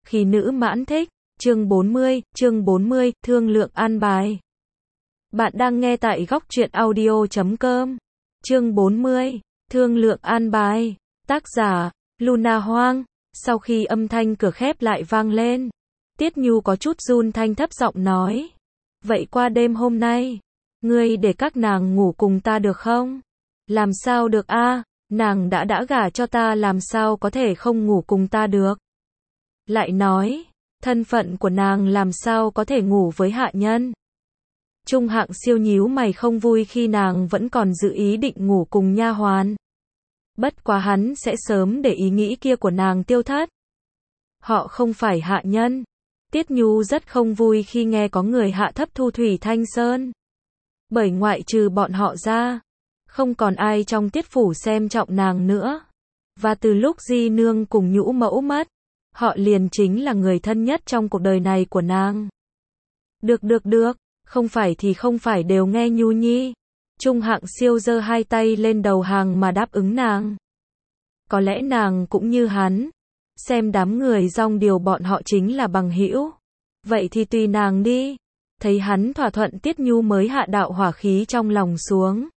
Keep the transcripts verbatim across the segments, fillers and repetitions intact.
Khi nữ mãn thích, chương bốn mươi, chương bốn mươi, thương lượng an bài. Bạn đang nghe tại góc truyện audio chấm com. Chương bốn mươi, thương lượng an bài. Tác giả, Luna Hoang. Sau khi âm thanh cửa khép lại vang lên, Tiết Nhu có chút run thanh thấp giọng nói. Vậy qua đêm hôm nay, ngươi để các nàng ngủ cùng ta được không? Làm sao được a? Nàng đã đã gả cho ta làm sao có thể không ngủ cùng ta được? Lại nói, thân phận của nàng làm sao có thể ngủ với hạ nhân? Trung Hạng Siêu nhíu mày không vui khi nàng vẫn còn dự ý định ngủ cùng nha hoàn. Bất quá hắn sẽ sớm để ý nghĩ kia của nàng tiêu thất. Họ không phải hạ nhân. Tiết Nhu rất không vui khi nghe có người hạ thấp Thu Thủy Thanh Sơn. Bởi ngoại trừ bọn họ ra, không còn ai trong Tiết phủ xem trọng nàng nữa. Và từ lúc Di Nương cùng Nhũ Mẫu mất, họ liền chính là người thân nhất trong cuộc đời này của nàng. Được được được, không phải thì không phải đều nghe Nhu Nhi. Trung Hạng Siêu giơ hai tay lên đầu hàng mà đáp ứng nàng. Có lẽ nàng cũng như hắn, xem đám người dong điều bọn họ chính là bằng hữu. Vậy thì tùy nàng đi. Thấy hắn thỏa thuận, Tiết Nhu mới hạ đạo hỏa khí trong lòng xuống.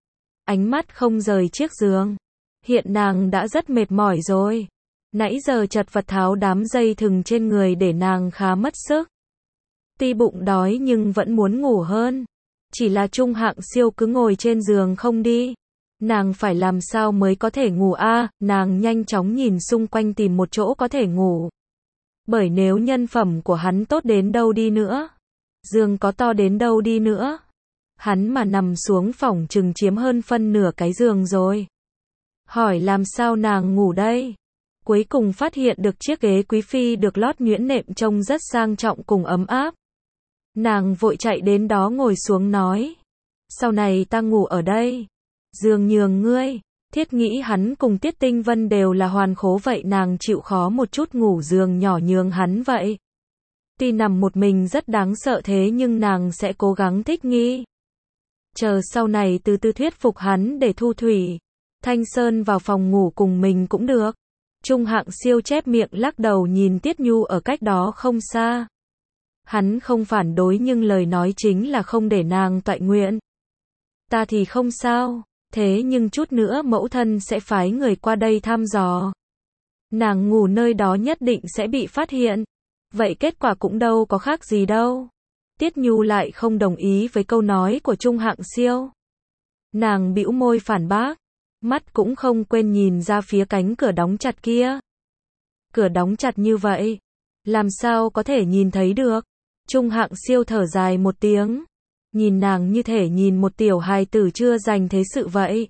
Ánh mắt không rời chiếc giường. Hiện nàng đã rất mệt mỏi rồi. Nãy giờ chật vật tháo đám dây thừng trên người để nàng khá mất sức. Tuy bụng đói nhưng vẫn muốn ngủ hơn. Chỉ là Trung Hạng Siêu cứ ngồi trên giường không đi. Nàng phải làm sao mới có thể ngủ a? À, nàng nhanh chóng nhìn xung quanh tìm một chỗ có thể ngủ. Bởi nếu nhân phẩm của hắn tốt đến đâu đi nữa, giường có to đến đâu đi nữa, hắn mà nằm xuống phỏng chừng chiếm hơn phân nửa cái giường rồi. Hỏi làm sao nàng ngủ đây? Cuối cùng phát hiện được chiếc ghế quý phi được lót nhuyễn nệm trông rất sang trọng cùng ấm áp. Nàng vội chạy đến đó ngồi xuống nói. Sau này ta ngủ ở đây. Giường nhường ngươi. Thiết nghĩ hắn cùng Tiết Tinh Vân đều là hoàn khố vậy nàng chịu khó một chút ngủ giường nhỏ nhường hắn vậy. Tuy nằm một mình rất đáng sợ thế nhưng nàng sẽ cố gắng thích nghi. Chờ sau này từ từ thuyết phục hắn để Thu Thủy Thanh Sơn vào phòng ngủ cùng mình cũng được. Trung Hạng Siêu chép miệng lắc đầu nhìn Tiết Nhu ở cách đó không xa. Hắn không phản đối nhưng lời nói chính là không để nàng toại nguyện. Ta thì không sao, thế nhưng chút nữa mẫu thân sẽ phái người qua đây thăm dò. Nàng ngủ nơi đó nhất định sẽ bị phát hiện. Vậy kết quả cũng đâu có khác gì đâu. Tiết Nhu lại không đồng ý với câu nói của Trung Hạng Siêu. Nàng bĩu môi phản bác, mắt cũng không quên nhìn ra phía cánh cửa đóng chặt kia. Cửa đóng chặt như vậy, làm sao có thể nhìn thấy được? Trung Hạng Siêu thở dài một tiếng, nhìn nàng như thể nhìn một tiểu hài tử chưa dành thế sự vậy.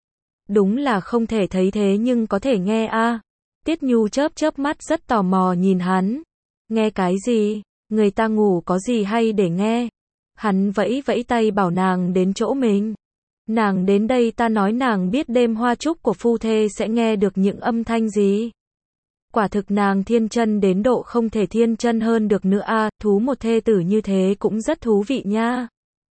Đúng là không thể thấy thế nhưng có thể nghe a. À. Tiết Nhu chớp chớp mắt rất tò mò nhìn hắn. Nghe cái gì? Người ta ngủ có gì hay để nghe? Hắn vẫy vẫy tay bảo nàng đến chỗ mình. Nàng đến đây ta nói nàng biết đêm hoa chúc của phu thê sẽ nghe được những âm thanh gì. Quả thực nàng thiên chân đến độ không thể thiên chân hơn được nữa a. À, thú một thê tử như thế cũng rất thú vị nha.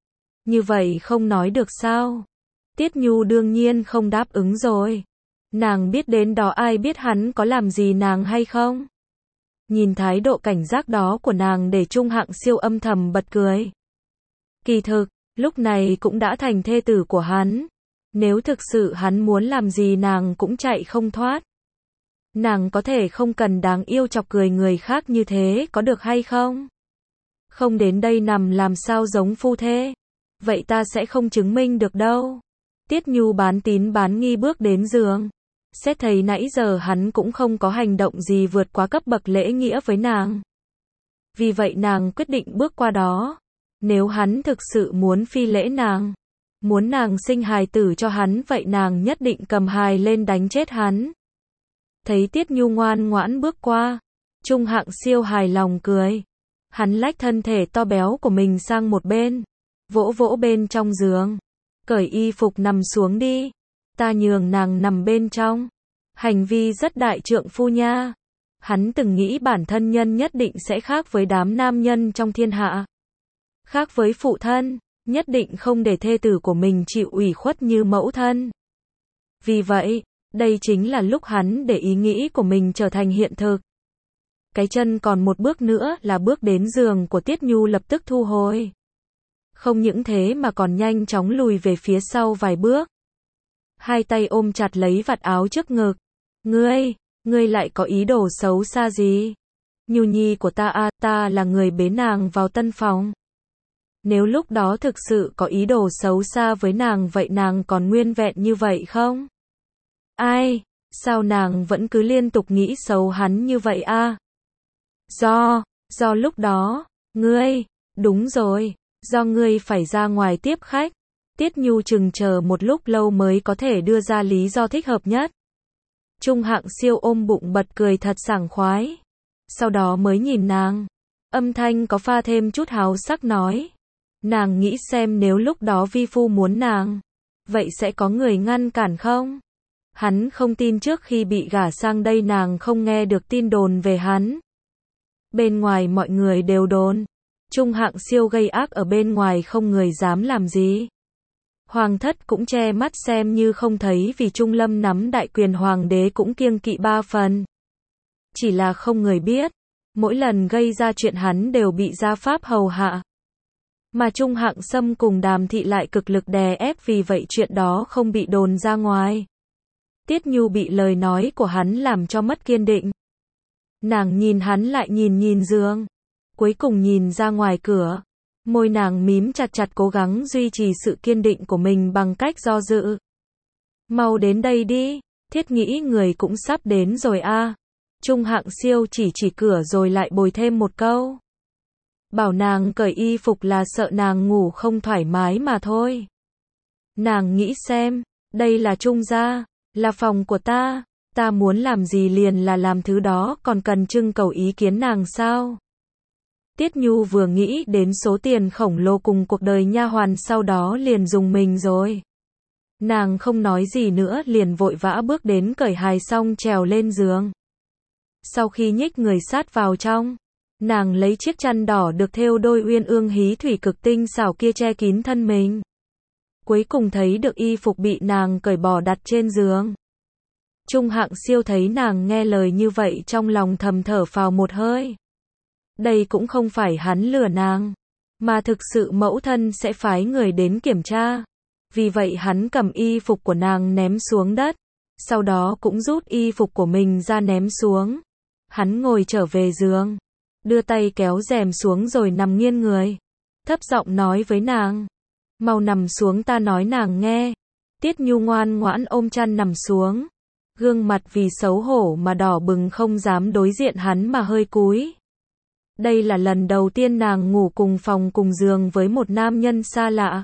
Như vậy không nói được sao? Tiết Nhu đương nhiên không đáp ứng rồi. Nàng biết đến đó ai biết hắn có làm gì nàng hay không? Nhìn thái độ cảnh giác đó của nàng để Trung Hạng Siêu âm thầm bật cười. Kỳ thực, lúc này cũng đã thành thê tử của hắn. Nếu thực sự hắn muốn làm gì nàng cũng chạy không thoát. Nàng có thể không cần đáng yêu chọc cười người khác như thế có được hay không? Không đến đây nằm làm sao giống phu thê? Vậy ta sẽ không chứng minh được đâu. Tiết Nhu bán tín bán nghi bước đến giường. Xét thấy nãy giờ hắn cũng không có hành động gì vượt quá cấp bậc lễ nghĩa với nàng. Vì vậy nàng quyết định bước qua đó. Nếu hắn thực sự muốn phi lễ nàng, muốn nàng sinh hài tử cho hắn vậy nàng nhất định cầm hài lên đánh chết hắn. Thấy Tiết Nhu ngoan ngoãn bước qua, Trung Hạng Siêu hài lòng cười. Hắn lách thân thể to béo của mình sang một bên, vỗ vỗ bên trong giường. Cởi y phục nằm xuống đi. Ta nhường nàng nằm bên trong. Hành vi rất đại trượng phu nha. Hắn từng nghĩ bản thân nhân nhất định sẽ khác với đám nam nhân trong thiên hạ. Khác với phụ thân, nhất định không để thê tử của mình chịu ủy khuất như mẫu thân. Vì vậy, đây chính là lúc hắn để ý nghĩ của mình trở thành hiện thực. cái chân còn một bước nữa là bước đến giường của Tiết Nhu lập tức thu hồi. Không những thế mà còn nhanh chóng lùi về phía sau vài bước. Hai tay ôm chặt lấy vạt áo trước ngực. Ngươi, ngươi lại có ý đồ xấu xa gì? Nhu nhi của ta à, ta là người bế nàng vào tân phòng. Nếu lúc đó thực sự có ý đồ xấu xa với nàng vậy nàng còn nguyên vẹn như vậy không? Ai, sao nàng vẫn cứ liên tục nghĩ xấu hắn như vậy a? À? Do, do lúc đó, ngươi, đúng rồi, do ngươi phải ra ngoài tiếp khách. Tiết Nhu chừng chờ một lúc lâu mới có thể đưa ra lý do thích hợp nhất. Trung Hạng Siêu ôm bụng bật cười thật sảng khoái. Sau đó mới nhìn nàng. Âm thanh có pha thêm chút háo sắc nói. Nàng nghĩ xem nếu lúc đó vi phu muốn nàng, vậy sẽ có người ngăn cản không? Hắn không tin trước khi bị gả sang đây nàng không nghe được tin đồn về hắn. Bên ngoài mọi người đều đồn. Trung Hạng Siêu gây ác ở bên ngoài không người dám làm gì. Hoàng thất cũng che mắt xem như không thấy vì Trung Lâm nắm đại quyền hoàng đế cũng kiêng kỵ ba phần. Chỉ là không người biết, mỗi lần gây ra chuyện hắn đều bị gia pháp hầu hạ. Mà Trung Hạng Sâm cùng Đàm Thị lại cực lực đè ép vì vậy chuyện đó không bị đồn ra ngoài. Tiết Nhu bị lời nói của hắn làm cho mất kiên định. Nàng nhìn hắn lại nhìn nhìn giường. Cuối cùng nhìn ra ngoài cửa. Môi nàng mím chặt chặt cố gắng duy trì sự kiên định của mình bằng cách do dự. Mau đến đây đi, Thiết nghĩ người cũng sắp đến rồi a. À. Trung Hạng Siêu chỉ chỉ cửa rồi lại bồi thêm một câu. Bảo nàng cởi y phục là sợ nàng ngủ không thoải mái mà thôi. Nàng nghĩ xem, đây là Trung gia, là phòng của ta, ta muốn làm gì liền là làm thứ đó còn cần trưng cầu ý kiến nàng sao? Tiết Nhu vừa nghĩ đến số tiền khổng lồ cùng cuộc đời nha hoàn sau đó liền dùng mình rồi. Nàng không nói gì nữa liền vội vã bước đến cởi hài xong trèo lên giường. Sau khi nhích người sát vào trong, nàng lấy chiếc chăn đỏ được thêu đôi uyên ương hí thủy cực tinh xảo kia che kín thân mình. Cuối cùng thấy được y phục bị nàng cởi bỏ đặt trên giường. Trung Hạng Siêu thấy nàng nghe lời như vậy trong lòng thầm thở phào một hơi. Đây cũng không phải hắn lừa nàng, mà thực sự mẫu thân sẽ phái người đến kiểm tra. Vì vậy hắn cầm y phục của nàng ném xuống đất, sau đó cũng rút y phục của mình ra ném xuống. Hắn ngồi trở về giường, đưa tay kéo rèm xuống rồi nằm nghiêng người, thấp giọng nói với nàng. Mau nằm xuống ta nói nàng nghe. Tiết Nhu ngoan ngoãn ôm chăn nằm xuống. Gương mặt vì xấu hổ mà đỏ bừng không dám đối diện hắn mà hơi cúi. Đây là lần đầu tiên nàng ngủ cùng phòng cùng giường với một nam nhân xa lạ.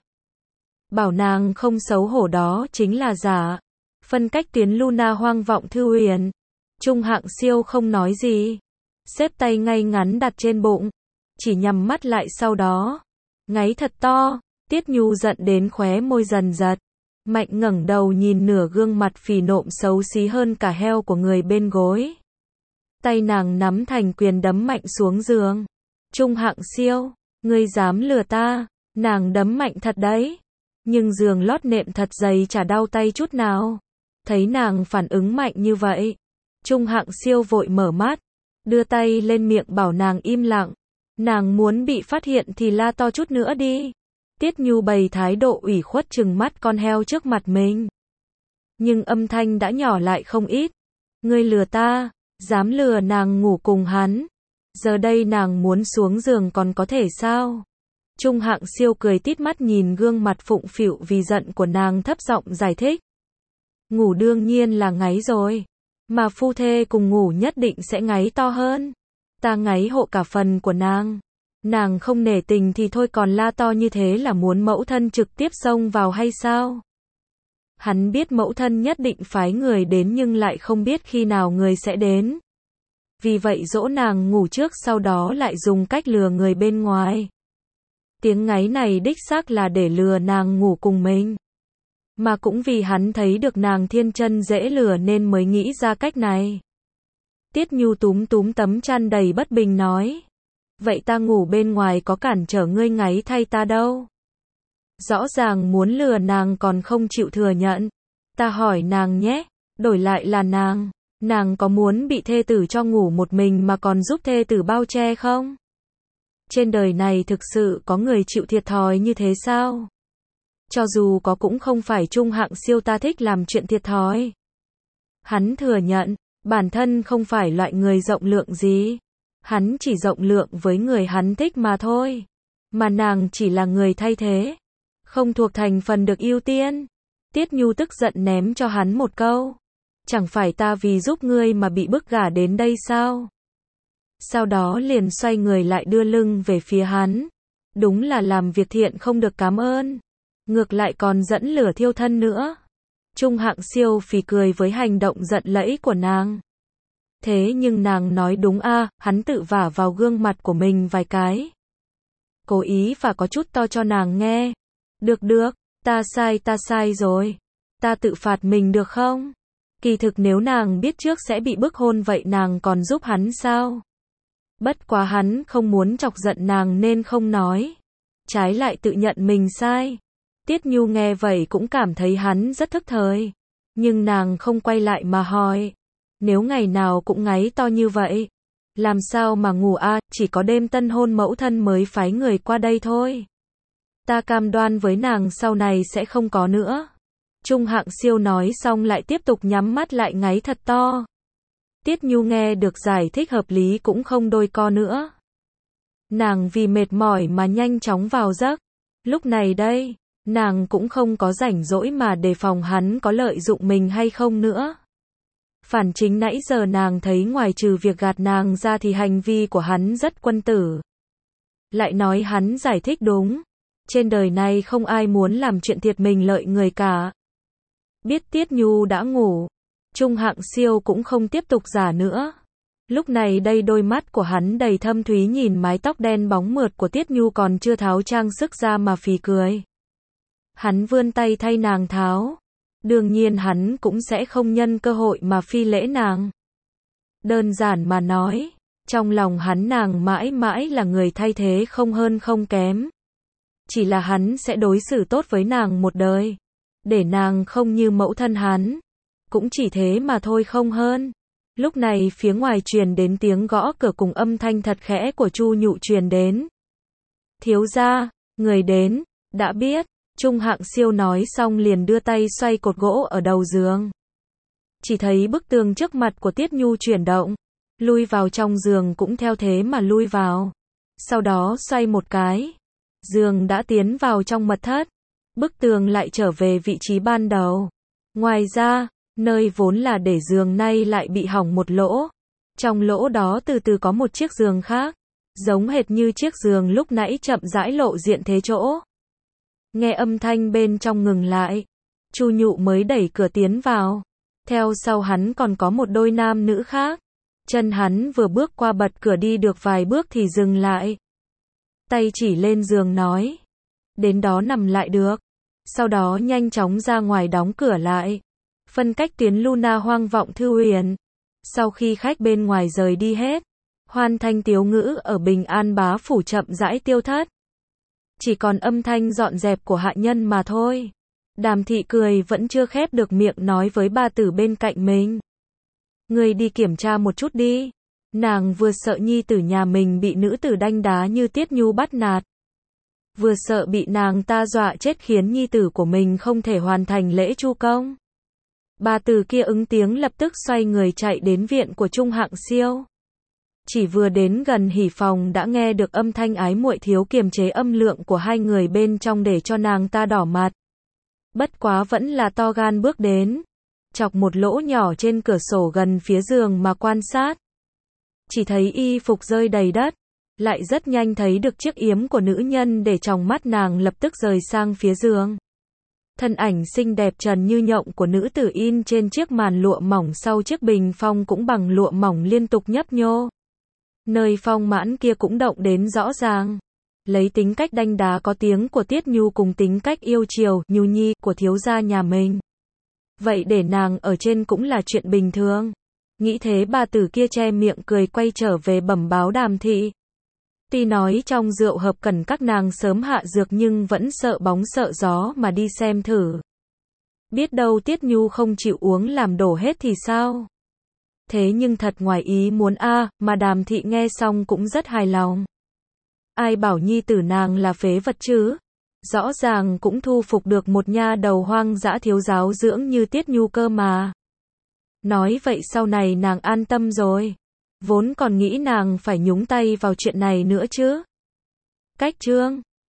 Bảo nàng không xấu hổ đó chính là giả. Phân cách tuyến Luna hoang vọng thư huyền. Trung Hạng Siêu không nói gì. Xếp tay ngay ngắn đặt trên bụng. Chỉ nhắm mắt lại sau đó. Ngáy thật to. Tiết Nhu giận đến khóe môi dần giật. Mạnh ngẩng đầu nhìn nửa gương mặt phì nộm xấu xí hơn cả heo của người bên gối. Tay nàng nắm thành quyền đấm mạnh xuống giường. Trung Hạng Siêu, ngươi dám lừa ta, nàng đấm mạnh thật đấy. Nhưng giường lót nệm thật dày chả đau tay chút nào. Thấy nàng phản ứng mạnh như vậy. Trung Hạng Siêu vội mở mắt, đưa tay lên miệng bảo nàng im lặng. Nàng muốn bị phát hiện thì la to chút nữa đi. Tiết Nhu bày thái độ ủy khuất trừng mắt con heo trước mặt mình. Nhưng âm thanh đã nhỏ lại không ít. Ngươi lừa ta, dám lừa nàng ngủ cùng hắn. Giờ đây nàng muốn xuống giường còn có thể sao? Trung Hạng Siêu cười tít mắt nhìn gương mặt phụng phịu vì giận của nàng thấp giọng giải thích. Ngủ đương nhiên là ngáy rồi. Mà phu thê cùng ngủ nhất định sẽ ngáy to hơn. Ta ngáy hộ cả phần của nàng. Nàng không nể tình thì thôi còn la to như thế là muốn mẫu thân trực tiếp xông vào hay sao? Hắn biết mẫu thân nhất định phái người đến nhưng lại không biết khi nào người sẽ đến. Vì vậy dỗ nàng ngủ trước sau đó lại dùng cách lừa người bên ngoài. Tiếng ngáy này đích xác là để lừa nàng ngủ cùng mình. Mà cũng vì hắn thấy được nàng thiên chân dễ lừa nên mới nghĩ ra cách này. Tiết Nhu túm túm tấm chăn đầy bất bình nói. Vậy ta ngủ bên ngoài có cản trở ngươi ngáy thay ta đâu. Rõ ràng muốn lừa nàng còn không chịu thừa nhận. Ta hỏi nàng nhé, đổi lại là nàng, Nàng có muốn bị thê tử cho ngủ một mình mà còn giúp thê tử bao che không? Trên đời này thực sự có người chịu thiệt thòi như thế sao? Cho dù có cũng không phải Trung Hạng Siêu ta thích làm chuyện thiệt thòi. Hắn thừa nhận, bản thân không phải loại người rộng lượng gì. Hắn chỉ rộng lượng với người hắn thích mà thôi. Mà nàng chỉ là người thay thế. Không thuộc thành phần được ưu tiên. Tiết Nhu tức giận ném cho hắn một câu. Chẳng phải ta vì giúp ngươi mà bị bức gả đến đây sao? Sau đó liền xoay người lại đưa lưng về phía hắn. Đúng là làm việc thiện không được cảm ơn. Ngược lại còn dẫn lửa thiêu thân nữa. Trung Hạng Siêu phì cười với hành động giận lẫy của nàng. Thế nhưng nàng nói đúng a, hắn tự vả vào gương mặt của mình vài cái. Cố ý và có chút to cho nàng nghe. Được được, ta sai ta sai rồi. Ta tự phạt mình được không? Kỳ thực nếu nàng biết trước sẽ bị bức hôn vậy nàng còn giúp hắn sao? Bất quá hắn không muốn chọc giận nàng nên không nói. Trái lại tự nhận mình sai. Tiết Nhu nghe vậy cũng cảm thấy hắn rất thức thời. Nhưng nàng không quay lại mà hỏi. Nếu ngày nào cũng ngáy to như vậy, làm sao mà ngủ a, chỉ có đêm tân hôn mẫu thân mới phái người qua đây thôi. Ta cam đoan với nàng sau này sẽ không có nữa. Trung Hạng Siêu nói xong lại tiếp tục nhắm mắt lại ngáy thật to. Tiết Nhu nghe được giải thích hợp lý cũng không đôi co nữa. Nàng vì mệt mỏi mà nhanh chóng vào giấc. Lúc này đây, nàng cũng không có rảnh rỗi mà đề phòng hắn có lợi dụng mình hay không nữa. Phản chính nãy giờ nàng thấy ngoài trừ việc gạt nàng ra thì hành vi của hắn rất quân tử. Lại nói hắn giải thích đúng. Trên đời này không ai muốn làm chuyện thiệt mình lợi người cả. Biết Tiết Nhu đã ngủ, Trung Hạng Siêu cũng không tiếp tục giả nữa. Lúc này đây đôi mắt của hắn đầy thâm thúy nhìn mái tóc đen bóng mượt của Tiết Nhu còn chưa tháo trang sức ra mà phì cười. Hắn vươn tay thay nàng tháo. Đương nhiên hắn cũng sẽ không nhân cơ hội mà phi lễ nàng. Đơn giản mà nói, trong lòng hắn nàng mãi mãi là người thay thế không hơn không kém. Chỉ là hắn sẽ đối xử tốt với nàng một đời. Để nàng không như mẫu thân hắn. Cũng chỉ thế mà thôi không hơn. Lúc này phía ngoài truyền đến tiếng gõ cửa cùng âm thanh thật khẽ của Chu Nhụ truyền đến. Thiếu gia, người đến, đã biết. Trung Hạng Siêu nói xong liền đưa tay xoay cột gỗ ở đầu giường. Chỉ thấy bức tường trước mặt của Tiết Nhu chuyển động. Lui vào trong giường cũng theo thế mà lui vào. Sau đó xoay một cái. Giường đã tiến vào trong mật thất. Bức tường lại trở về vị trí ban đầu. Ngoài ra, nơi vốn là để giường nay lại bị hỏng một lỗ. Trong lỗ đó từ từ có một chiếc giường khác. Giống hệt như chiếc giường lúc nãy chậm rãi lộ diện thế chỗ. Nghe âm thanh bên trong ngừng lại. Chu Nhụ mới đẩy cửa tiến vào. Theo sau hắn còn có một đôi nam nữ khác. Chân hắn vừa bước qua bật cửa đi được vài bước thì dừng lại. Tay chỉ lên giường nói. Đến đó nằm lại được. Sau đó nhanh chóng ra ngoài đóng cửa lại. Phân cách tuyến Luna hoang vọng thư huyền. Sau khi khách bên ngoài rời đi hết. Hoan thanh tiếu ngữ ở Bình An bá phủ chậm rãi tiêu thất. Chỉ còn âm thanh dọn dẹp của hạ nhân mà thôi. Đàm thị cười vẫn chưa khép được miệng nói với bà tử bên cạnh mình. Người đi kiểm tra một chút đi. Nàng vừa sợ nhi tử nhà mình bị nữ tử đanh đá như Tiết Nhu bắt nạt. Vừa sợ bị nàng ta dọa chết khiến nhi tử của mình không thể hoàn thành lễ chu công. Bà tử kia ứng tiếng lập tức xoay người chạy đến viện của Trung Hạng Siêu. Chỉ vừa đến gần hỉ phòng đã nghe được âm thanh ái muội thiếu kiềm chế âm lượng của hai người bên trong để cho nàng ta đỏ mặt. Bất quá vẫn là to gan bước đến. Chọc một lỗ nhỏ trên cửa sổ gần phía giường mà quan sát. Chỉ thấy y phục rơi đầy đất. Lại rất nhanh thấy được chiếc yếm của nữ nhân để trong mắt nàng lập tức rời sang phía giường. Thân ảnh xinh đẹp trần như nhộng của nữ tử in trên chiếc màn lụa mỏng sau chiếc bình phong cũng bằng lụa mỏng liên tục nhấp nhô. Nơi phong mãn kia cũng động đến rõ ràng. Lấy tính cách đanh đá có tiếng của Tiết Nhu cùng tính cách yêu chiều, nhu nhi của thiếu gia nhà mình. Vậy để nàng ở trên cũng là chuyện bình thường. Nghĩ thế bà tử kia che miệng cười quay trở về bẩm báo Đàm thị. Tuy nói trong rượu hợp cần các nàng sớm hạ dược nhưng vẫn sợ bóng sợ gió mà đi xem thử. Biết đâu Tiết Nhu không chịu uống làm đổ hết thì sao? Thế nhưng thật ngoài ý muốn a, mà Đàm Thị nghe xong cũng rất hài lòng. Ai bảo nhi tử nàng là phế vật chứ? Rõ ràng cũng thu phục được một nha đầu hoang dã thiếu giáo dưỡng như Tiết Nhu cơ mà. Nói vậy sau này nàng an tâm rồi. Vốn còn nghĩ nàng phải nhúng tay vào chuyện này nữa chứ. Cách chương